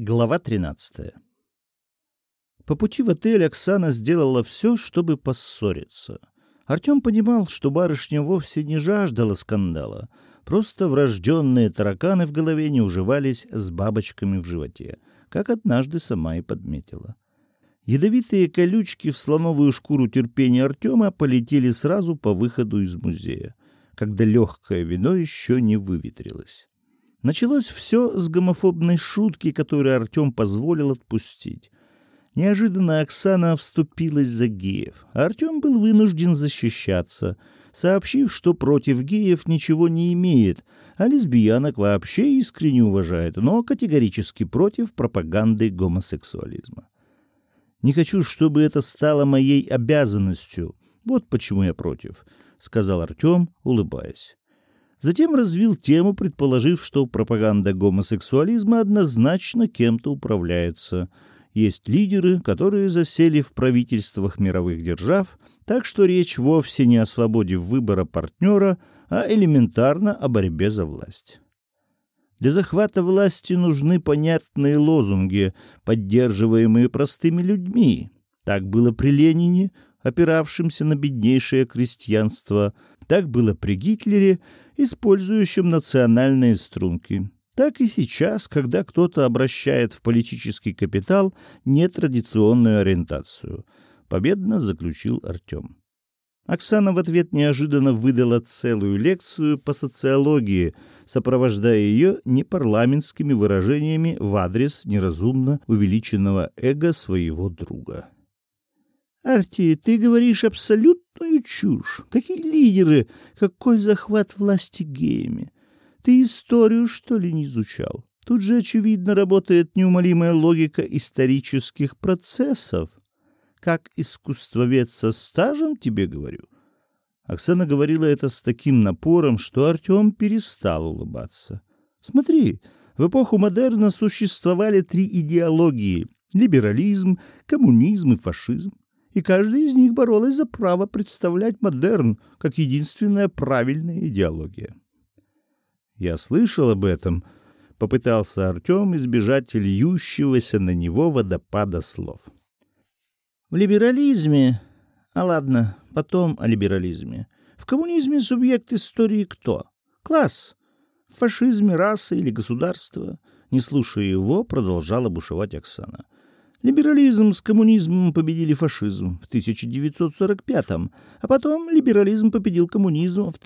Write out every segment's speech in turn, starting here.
Глава 13. По пути в отель Оксана сделала все, чтобы поссориться. Артем понимал, что барышня вовсе не жаждала скандала, просто врожденные тараканы в голове не уживались с бабочками в животе, как однажды сама и подметила. Ядовитые колючки в слоновую шкуру терпения Артема полетели сразу по выходу из музея, когда легкое вино еще не выветрилось. Началось все с гомофобной шутки, которую Артем позволил отпустить. Неожиданно Оксана вступилась за геев, а Артем был вынужден защищаться, сообщив, что против геев ничего не имеет, а лесбиянок вообще искренне уважает, но категорически против пропаганды гомосексуализма. «Не хочу, чтобы это стало моей обязанностью. Вот почему я против», — сказал Артем, улыбаясь. Затем развил тему, предположив, что пропаганда гомосексуализма однозначно кем-то управляется. Есть лидеры, которые засели в правительствах мировых держав, так что речь вовсе не о свободе выбора партнера, а элементарно о борьбе за власть. Для захвата власти нужны понятные лозунги, поддерживаемые простыми людьми. Так было при Ленине, опиравшемся на беднейшее крестьянство, так было при Гитлере, использующим национальные струнки. Так и сейчас, когда кто-то обращает в политический капитал нетрадиционную ориентацию, победно заключил Артем. Оксана в ответ неожиданно выдала целую лекцию по социологии, сопровождая ее непарламентскими выражениями в адрес неразумно увеличенного эго своего друга. «Арти, ты говоришь абсолютную чушь. Какие лидеры? Какой захват власти геями? Ты историю, что ли, не изучал? Тут же, очевидно, работает неумолимая логика исторических процессов. Как искусствовед со стажем, тебе говорю». Оксана говорила это с таким напором, что Артем перестал улыбаться. «Смотри, в эпоху модерна существовали 3 идеологии — либерализм, коммунизм и фашизм. И каждая из них боролась за право представлять модерн как единственная правильная идеология». «Я слышал об этом», — попытался Артем избежать льющегося на него водопада слов. «В либерализме... А ладно, потом о либерализме. В коммунизме субъект истории кто? Класс. В фашизме раса или государство?» Не слушая его, продолжала бушевать Оксана. Либерализм с коммунизмом победили фашизм в 1945-м, а потом либерализм победил коммунизм в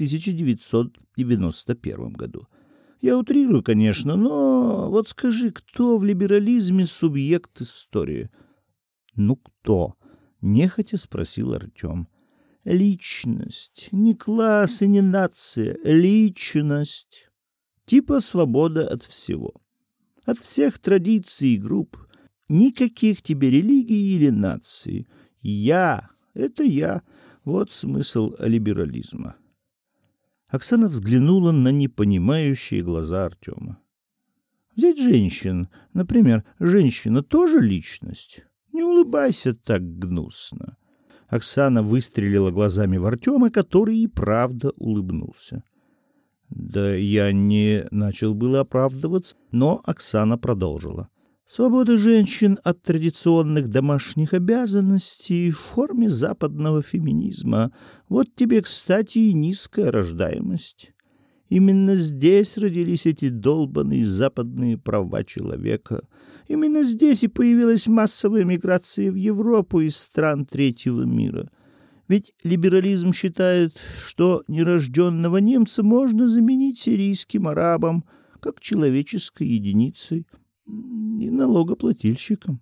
1991 году. Я утрирую, конечно, но вот скажи, кто в либерализме субъект истории? «Ну кто?» — нехотя спросил Артем. «Личность. Не класс и не нация. Личность. Типа свобода от всего. От всех традиций и групп. Никаких тебе религий или наций. Я — это я. Вот смысл либерализма». Оксана взглянула на непонимающие глаза Артема. «Взять женщин. Например, женщина тоже личность? Не улыбайся так гнусно». Оксана выстрелила глазами в Артема, который и правда улыбнулся. «Да я не...» — начал было оправдываться, но Оксана продолжила. «Свобода женщин от традиционных домашних обязанностей в форме западного феминизма. Вот тебе, кстати, и низкая рождаемость. Именно здесь родились эти долбаные западные права человека. Именно здесь и появилась массовая миграция в Европу из стран третьего мира. Ведь либерализм считает, что нерожденного немца можно заменить сирийским арабом, как человеческой единицей, и налогоплательщиком».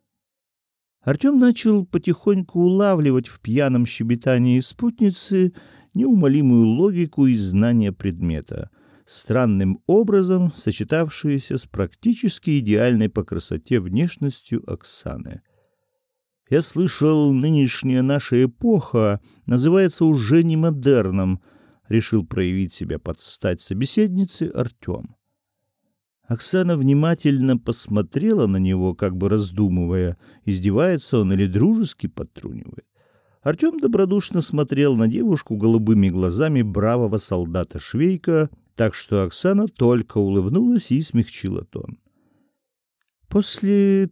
Артем начал потихоньку улавливать в пьяном щебетании спутницы неумолимую логику и знание предмета, странным образом сочетавшиеся с практически идеальной по красоте внешностью Оксаны. «Я слышал, нынешняя наша эпоха называется уже не модерном», — решил проявить себя под стать собеседнице Артем. Оксана внимательно посмотрела на него, как бы раздумывая, издевается он или дружески подтрунивает. Артем добродушно смотрел на девушку голубыми глазами бравого солдата-швейка, так что Оксана только улыбнулась и смягчила тон. После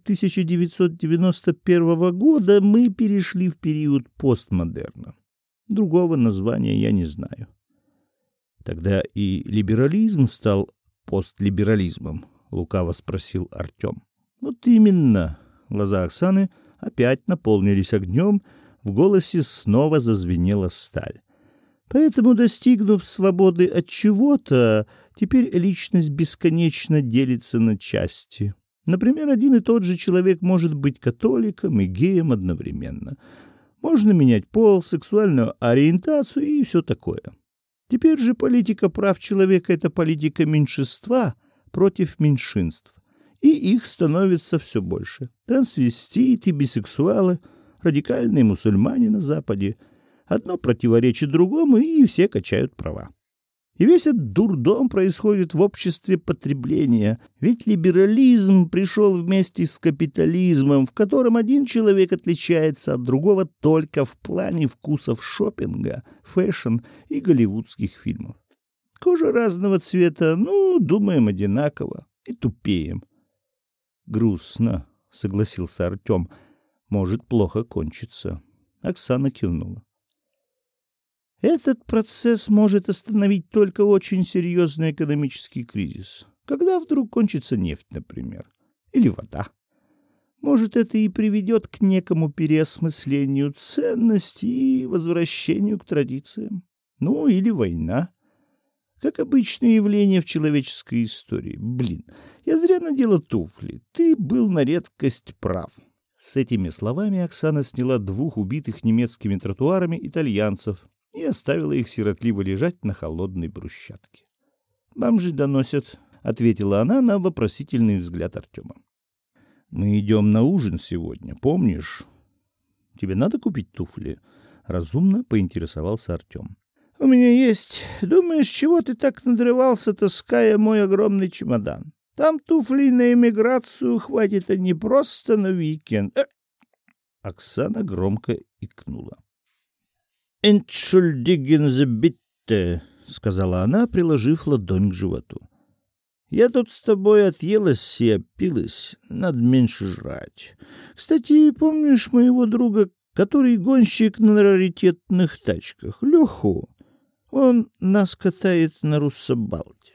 1991 года мы перешли в период постмодерна. Другого названия я не знаю. Тогда и либерализм стал постлиберализмом, лукаво спросил Артем. Вот именно. Глаза Оксаны опять наполнились огнем, в голосе снова зазвенела сталь. Поэтому, достигнув свободы от чего-то, теперь личность бесконечно делится на части. Например, один и тот же человек может быть католиком и геем одновременно. Можно менять пол, сексуальную ориентацию и все такое. Теперь же политика прав человека — это политика меньшинства против меньшинств. И их становится все больше. Трансвеститы, бисексуалы, радикальные мусульмане на Западе. Одно противоречит другому, и все качают права. И весь этот дурдом происходит в обществе потребления. Ведь либерализм пришел вместе с капитализмом, в котором один человек отличается от другого только в плане вкусов шопинга, фэшн и голливудских фильмов. Кожа разного цвета, думаем одинаково и тупеем. Грустно, согласился Артем. Может плохо кончиться. Оксана кивнула. Этот процесс может остановить только очень серьезный экономический кризис. Когда вдруг кончится нефть, например, или вода. Может, это и приведет к некому переосмыслению ценностей и возвращению к традициям. Или война. Как обычное явление в человеческой истории. Я зря надела туфли. Ты был на редкость прав. С этими словами Оксана сняла 2 убитых немецкими тротуарами итальянцев и оставила их сиротливо лежать на холодной брусчатке. «Бомжи доносят», — ответила она на вопросительный взгляд Артема. «Мы идем на ужин сегодня, помнишь? Тебе надо купить туфли?» — разумно поинтересовался Артем. «У меня есть. Думаешь, чего ты так надрывался, таская мой огромный чемодан? Там туфлей на эмиграцию хватит, а не просто на уикенд». Оксана громко икнула. «Entschuldigen Sie bitte», — сказала она, приложив ладонь к животу. «Я тут с тобой отъелась и опилась, надо меньше жрать. Кстати, помнишь моего друга, который гонщик на раритетных тачках, Леху? Он нас катает на Руссобалте».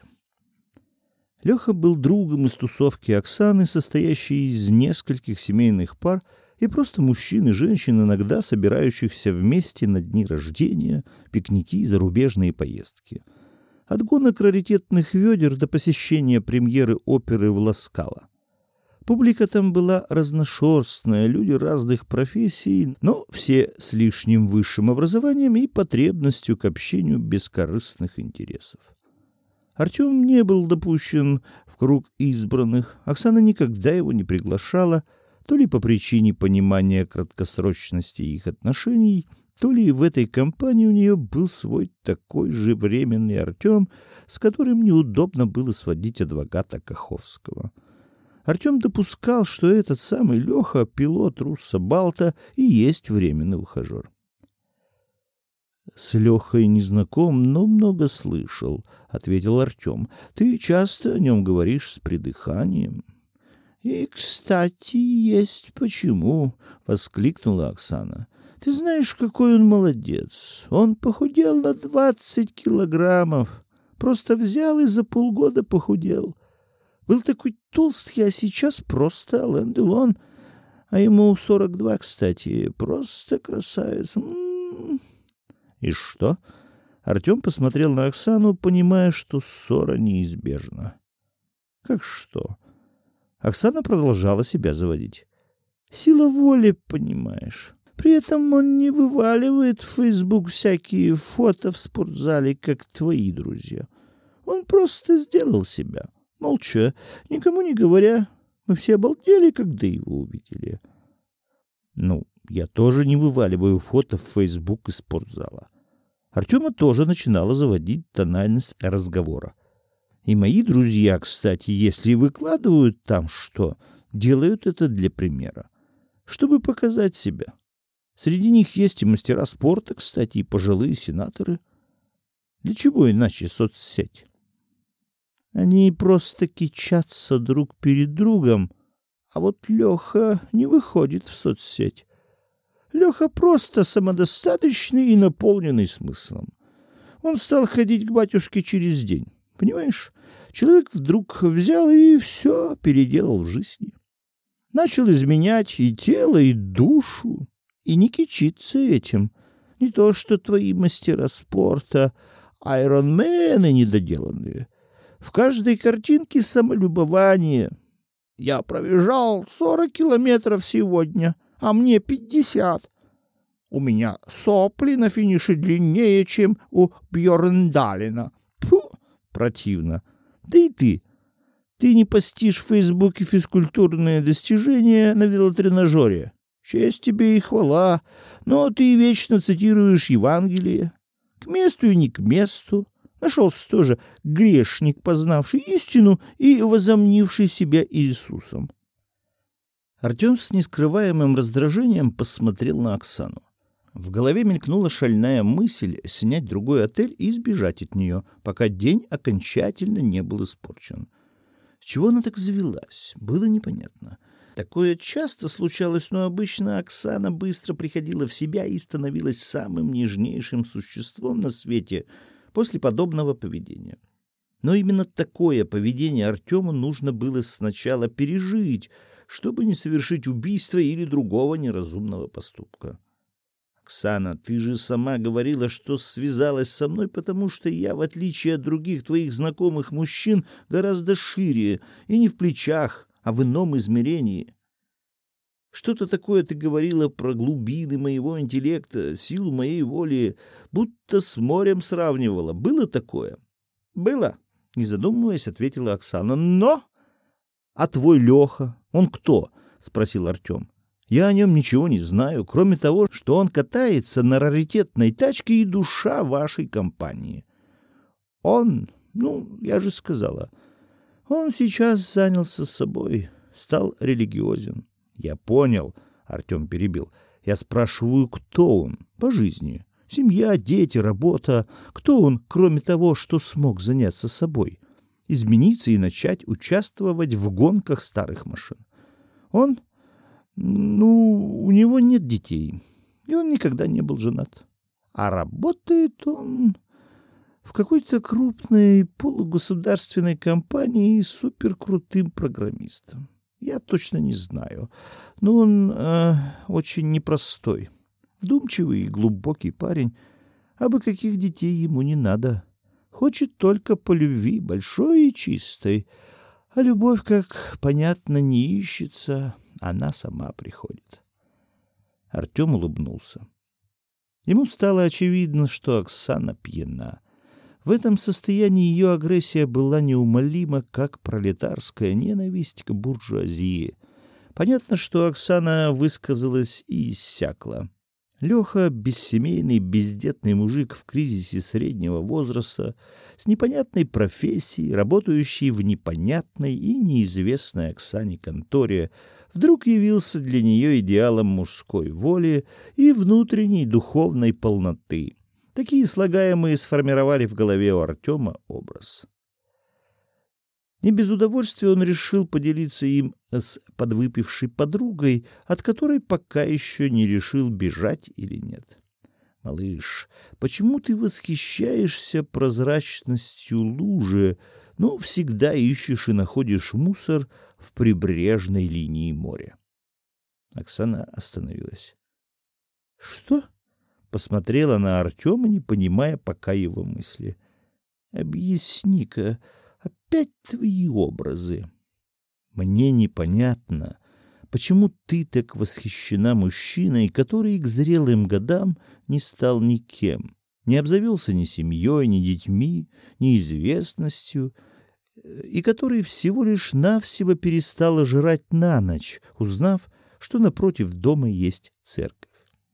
Леха был другом из тусовки Оксаны, состоящей из нескольких семейных пар, и просто мужчин и женщин, иногда собирающихся вместе на дни рождения, пикники и зарубежные поездки. От гонок раритетных ведер до посещения премьеры оперы в Ласкало. Публика там была разношерстная, люди разных профессий, но все с лишним высшим образованием и потребностью к общению бескорыстных интересов. Артем не был допущен в круг избранных, Оксана никогда его не приглашала, то ли по причине понимания краткосрочности их отношений, то ли в этой компании у нее был свой такой же временный Артем, с которым неудобно было сводить адвоката Каховского. Артем допускал, что этот самый Леха, пилот Руссобалта, и есть временный ухажер. «С Лехой не знаком, но много слышал», — ответил Артем. «Ты часто о нем говоришь с придыханием». «И, кстати, есть почему», — воскликнула Оксана. «Ты знаешь, какой он молодец. Он похудел на 20 килограммов. Просто взял и за полгода похудел. Был такой толстый, а сейчас просто Ален Делон. А ему 42, кстати. Просто красавец. «И что?» Артем посмотрел на Оксану, понимая, что ссора неизбежна. «Как что?» Оксана продолжала себя заводить. «Сила воли, понимаешь. При этом он не вываливает в Facebook всякие фото в спортзале, как твои друзья. Он просто сделал себя. Молча, никому не говоря. Мы все обалдели, когда его увидели». Я тоже не вываливаю фото в Facebook из спортзала. Артема тоже начинала заводить тональность разговора. И мои друзья, кстати, если выкладывают там что, делают это для примера, чтобы показать себя. Среди них есть и мастера спорта, кстати, и пожилые сенаторы. Для чего иначе соцсеть? Они просто кичатся друг перед другом, А вот Леха не выходит в соцсеть. Леха просто самодостаточный и наполненный смыслом. Он стал ходить к батюшке через день. Понимаешь? Человек вдруг взял и все переделал в жизни. Начал изменять и тело, и душу, и не кичится этим. Не то что твои мастера спорта, айронмены недоделанные. В каждой картинке самолюбование. Я пробежал 40 километров сегодня, а мне 50. У меня сопли на финише длиннее, чем у Бьерндалена. Фу, противно. Да и ты. Ты не постишь в Фейсбуке физкультурные достижения на велотренажере. Честь тебе и хвала, но ты вечно цитируешь Евангелие. К месту и не к месту. Нашелся тоже грешник, познавший истину и возомнивший себя Иисусом. Артем с нескрываемым раздражением посмотрел на Оксану. В голове мелькнула шальная мысль снять другой отель и сбежать от нее, пока день окончательно не был испорчен. С чего она так завелась, было непонятно. Такое часто случалось, но обычно Оксана быстро приходила в себя и становилась самым нежнейшим существом на свете после подобного поведения. Но именно такое поведение Артему нужно было сначала пережить, чтобы не совершить убийство или другого неразумного поступка. «Оксана, ты же сама говорила, что связалась со мной, потому что я, в отличие от других твоих знакомых мужчин, гораздо шире, и не в плечах, а в ином измерении. Что-то такое ты говорила про глубины моего интеллекта, силу моей воли, будто с морем сравнивала. Было такое?» «Было», — не задумываясь, ответила Оксана. «Но...» «А твой Леха, он кто?» — спросил Артем. «Я о нем ничего не знаю, кроме того, что он катается на раритетной тачке и душа вашей компании. Он, я же сказала, он сейчас занялся собой, стал религиозен». «Я понял», — Артем перебил. «Я спрашиваю, кто он по жизни? Семья, дети, работа. Кто он, кроме того, что смог заняться собой? Измениться и начать участвовать в гонках старых машин? Он... у него нет детей, и он никогда не был женат. А работает он в какой-то крупной полугосударственной компании суперкрутым программистом. Я точно не знаю, но он очень непростой, вдумчивый и глубокий парень, а бы каких детей ему не надо. Хочет только по любви, большой и чистой. А любовь, как понятно, не ищется, она сама приходит». Артем улыбнулся. Ему стало очевидно, что Оксана пьяна. В этом состоянии ее агрессия была неумолима, как пролетарская ненависть к буржуазии. Понятно, что Оксана высказалась и иссякла. Леха — бессемейный, бездетный мужик в кризисе среднего возраста, с непонятной профессией, работающий в непонятной и неизвестной Оксане конторе, вдруг явился для нее идеалом мужской воли и внутренней духовной полноты. Такие слагаемые сформировали в голове у Артема образ. Не без удовольствия он решил поделиться им с подвыпившей подругой, от которой пока еще не решил, бежать или нет. «Малыш, почему ты восхищаешься прозрачностью лужи, но всегда ищешь и находишь мусор в прибрежной линии моря?» Оксана остановилась. «Что?» — посмотрела на Артема, не понимая пока его мысли. «Объясни-ка, опять твои образы. Мне непонятно, почему ты так восхищена мужчиной, который к зрелым годам не стал никем, не обзавелся ни семьей, ни детьми, ни известностью, и который всего лишь навсего перестал жрать на ночь, узнав, что напротив дома есть церковь».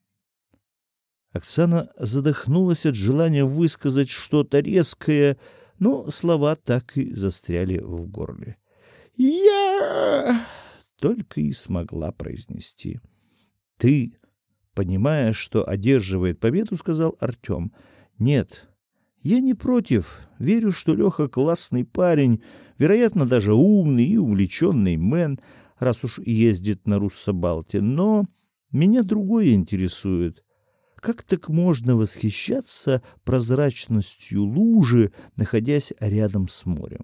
Оксана задохнулась от желания высказать что-то резкое, но слова так и застряли в горле. «Я...» — только и смогла произнести. «Ты...» — понимая, что одерживает победу, сказал Артем. «Нет, я не против. Верю, что Леха классный парень, вероятно, даже умный и увлеченный мэн. раз уж ездит на Руссобалте, но меня другое интересует. Как так можно восхищаться прозрачностью лужи, находясь рядом с морем?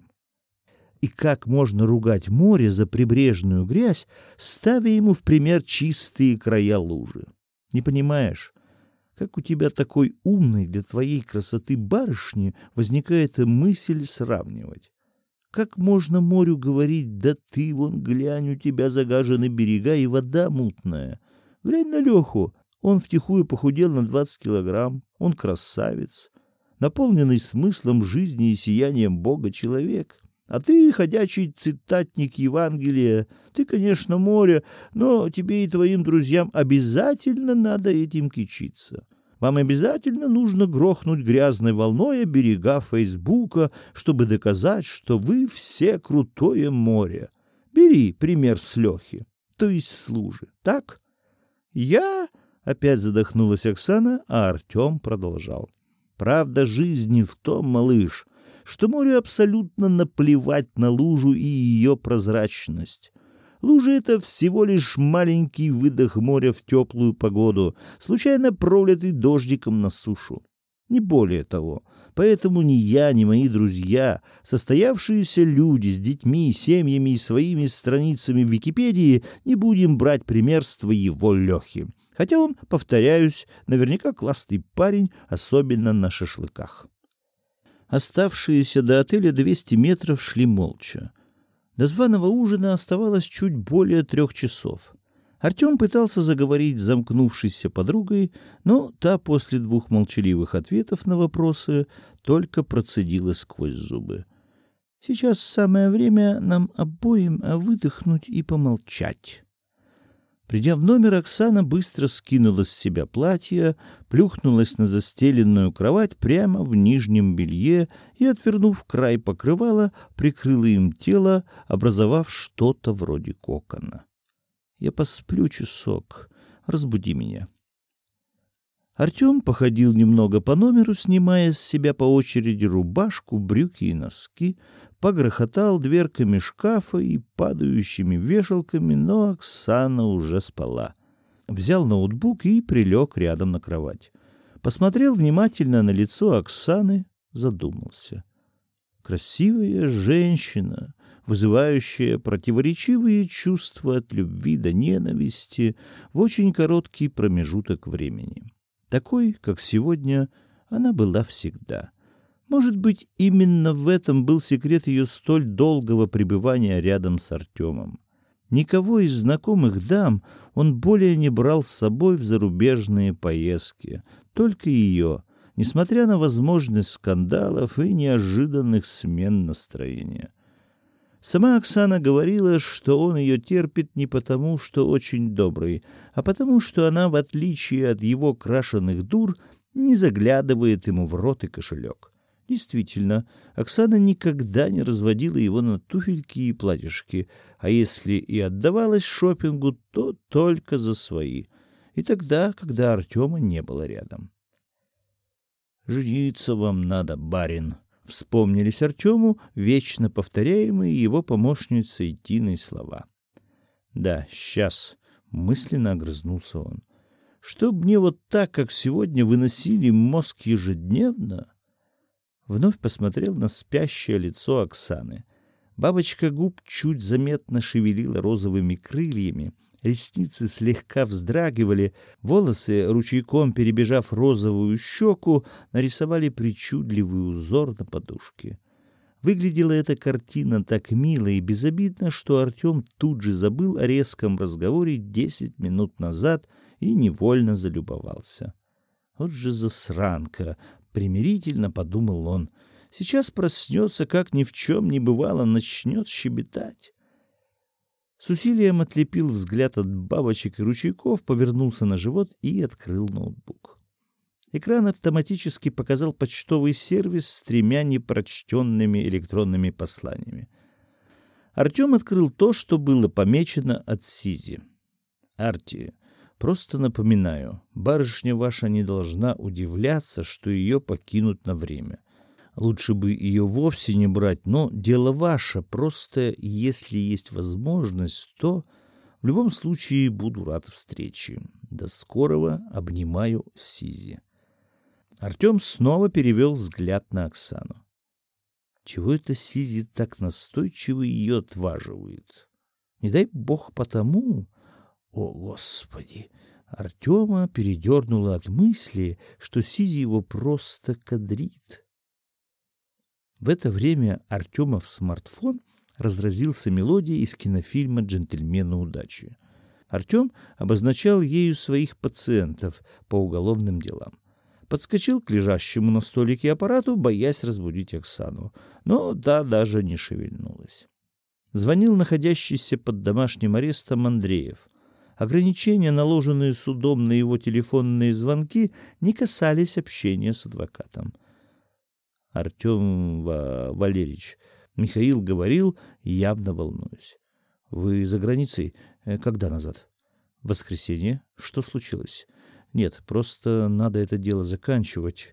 И как можно ругать море за прибрежную грязь, ставя ему в пример чистые края лужи? Не понимаешь, как у тебя такой умной для твоей красоты барышни возникает мысль сравнивать? Как можно морю говорить: да ты вон глянь, у тебя загажены берега и вода мутная. Глянь на Леху, он втихую похудел на 20 килограмм, он красавец, наполненный смыслом жизни и сиянием Бога человек. А ты ходячий цитатник Евангелия. Ты, конечно, море, но тебе и твоим друзьям обязательно надо этим кичиться. Вам обязательно нужно грохнуть грязной волной о берега Фейсбука, чтобы доказать, что вы все крутое море. Бери пример с Лехи, то есть с лужи. Так? Я... Опять задохнулась Оксана, а Артем продолжал. Правда жизни в том, малыш, что морю абсолютно наплевать на лужу и ее прозрачность. Лужа — это всего лишь маленький выдох моря в теплую погоду, случайно пролитый дождиком на сушу. Не более того. Поэтому ни я, ни мои друзья, состоявшиеся люди с детьми, семьями и своими страницами в Википедии, не будем брать пример с твоего Лехи. Хотя он, повторяюсь, наверняка классный парень, особенно на шашлыках. Оставшиеся до отеля 200 метров шли молча. До званого ужина оставалось чуть более 3 часов. Артем пытался заговорить с замкнувшейся подругой, но та после 2 молчаливых ответов на вопросы только процедила сквозь зубы. «Сейчас самое время нам обоим выдохнуть и помолчать». Придя в номер, Оксана быстро скинула с себя платье, плюхнулась на застеленную кровать прямо в нижнем белье и, отвернув край покрывала, прикрыла им тело, образовав что-то вроде кокона. «Я посплю часок. Разбуди меня». Артем походил немного по номеру, снимая с себя по очереди рубашку, брюки и носки, погрохотал дверками шкафа и падающими вешалками, но Оксана уже спала. Взял ноутбук и прилег рядом на кровать. Посмотрел внимательно на лицо Оксаны, задумался. Красивая женщина, вызывающая противоречивые чувства от любви до ненависти в очень короткий промежуток времени. Такой, как сегодня, она была всегда. Может быть, именно в этом был секрет ее столь долгого пребывания рядом с Артемом. Никого из знакомых дам он более не брал с собой в зарубежные поездки, только ее, несмотря на возможность скандалов и неожиданных смен настроения. Сама Оксана говорила, что он ее терпит не потому, что очень добрый, а потому, что она, в отличие от его крашеных дур, не заглядывает ему в рот и кошелек. Действительно, Оксана никогда не разводила его на туфельки и платьишки, а если и отдавалась шопингу, то только за свои. И тогда, когда Артема не было рядом. «Жениться вам надо, барин», — вспомнились Артему вечно повторяемые его помощницей Тиной слова. «Да, сейчас», — мысленно огрызнулся он. «Чтоб мне вот так, как сегодня, выносили мозг ежедневно?» Вновь посмотрел на спящее лицо Оксаны. Бабочка губ чуть заметно шевелила розовыми крыльями, ресницы слегка вздрагивали, волосы, ручейком перебежав розовую щеку, нарисовали причудливый узор на подушке. Выглядела эта картина так мило и безобидно, что Артем тут же забыл о резком разговоре 10 минут назад и невольно залюбовался. «Вот же засранка!» — примирительно подумал он. «Сейчас проснется, как ни в чем не бывало, начнет щебетать». С усилием отлепил взгляд от бабочек и ручейков, повернулся на живот и открыл ноутбук. Экран автоматически показал почтовый сервис с 3 непрочтенными электронными посланиями. Артем открыл то, что было помечено от Сизи. «Арти, просто напоминаю, барышня ваша не должна удивляться, что ее покинут на время. Лучше бы ее вовсе не брать, но дело ваше. Просто, если есть возможность, то в любом случае буду рад встрече. До скорого. Обнимаю, Сизи. Артем снова перевел взгляд на Оксану. Чего это Сизи так настойчиво ее отваживает? Не дай бог потому... О, Господи! Артема передернуло от мысли, что Сизи его просто кадрит. В это время Артемов смартфон разразился мелодией из кинофильма «Джентльмены удачи». Артем обозначал ею своих пациентов по уголовным делам. Подскочил к лежащему на столике аппарату, боясь разбудить Оксану, но та даже не шевельнулась. Звонил находящийся под домашним арестом Андреев. Ограничения, наложенные судом на его телефонные звонки, не касались общения с адвокатом. Артем Валерьевич, Михаил говорил, явно волнуясь. Вы за границей? Когда назад? В воскресенье? Что случилось? Нет, просто надо это дело заканчивать.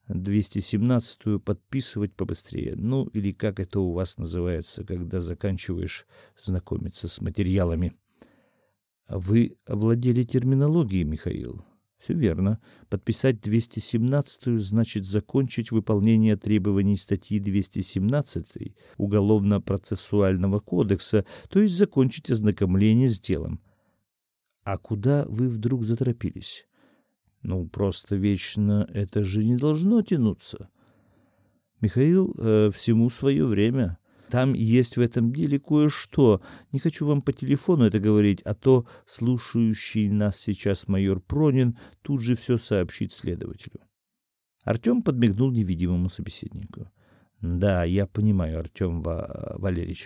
217-ю подписывать побыстрее. Ну, или как это у вас называется, когда заканчиваешь знакомиться с материалами. А вы овладели терминологией, Михаил. Все верно. Подписать 217-ю значит закончить выполнение требований статьи 217 Уголовно-процессуального кодекса, то есть закончить ознакомление с делом. А куда вы вдруг заторопились? Ну, просто вечно это же не должно тянуться. Михаил, всему свое время. Там есть в этом деле кое-что. Не хочу вам по телефону это говорить, а то слушающий нас сейчас майор Пронин тут же все сообщит следователю. Артем подмигнул невидимому собеседнику. Да, я понимаю, Артем Валерьевич.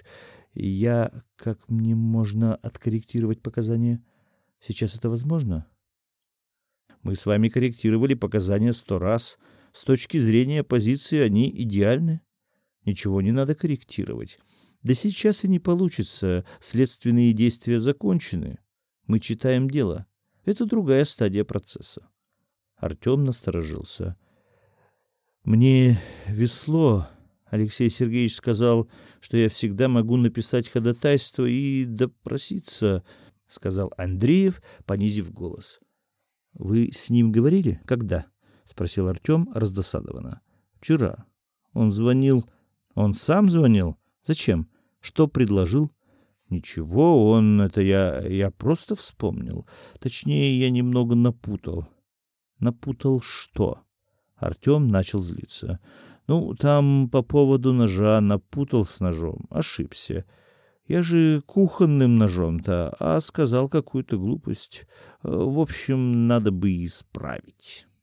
Как мне можно откорректировать показания? Сейчас это возможно? Мы с вами корректировали показания 100 раз. С точки зрения оппозиции они идеальны. Ничего не надо корректировать. Да сейчас и не получится. Следственные действия закончены. Мы читаем дело. Это другая стадия процесса. Артем насторожился. Мне весло. Алексей Сергеевич сказал, что я всегда могу написать ходатайство и допроситься, сказал Андреев, понизив голос. Вы с ним говорили? Когда? Спросил Артем раздосадованно. Вчера. Он звонил. Он сам звонил? Зачем? Что предложил? Ничего, я просто вспомнил. Точнее, я немного напутал. Напутал что? Артем начал злиться. Ну, там по поводу ножа напутал с ножом. Ошибся. Я же кухонным ножом-то, а сказал какую-то глупость. В общем, надо бы исправить.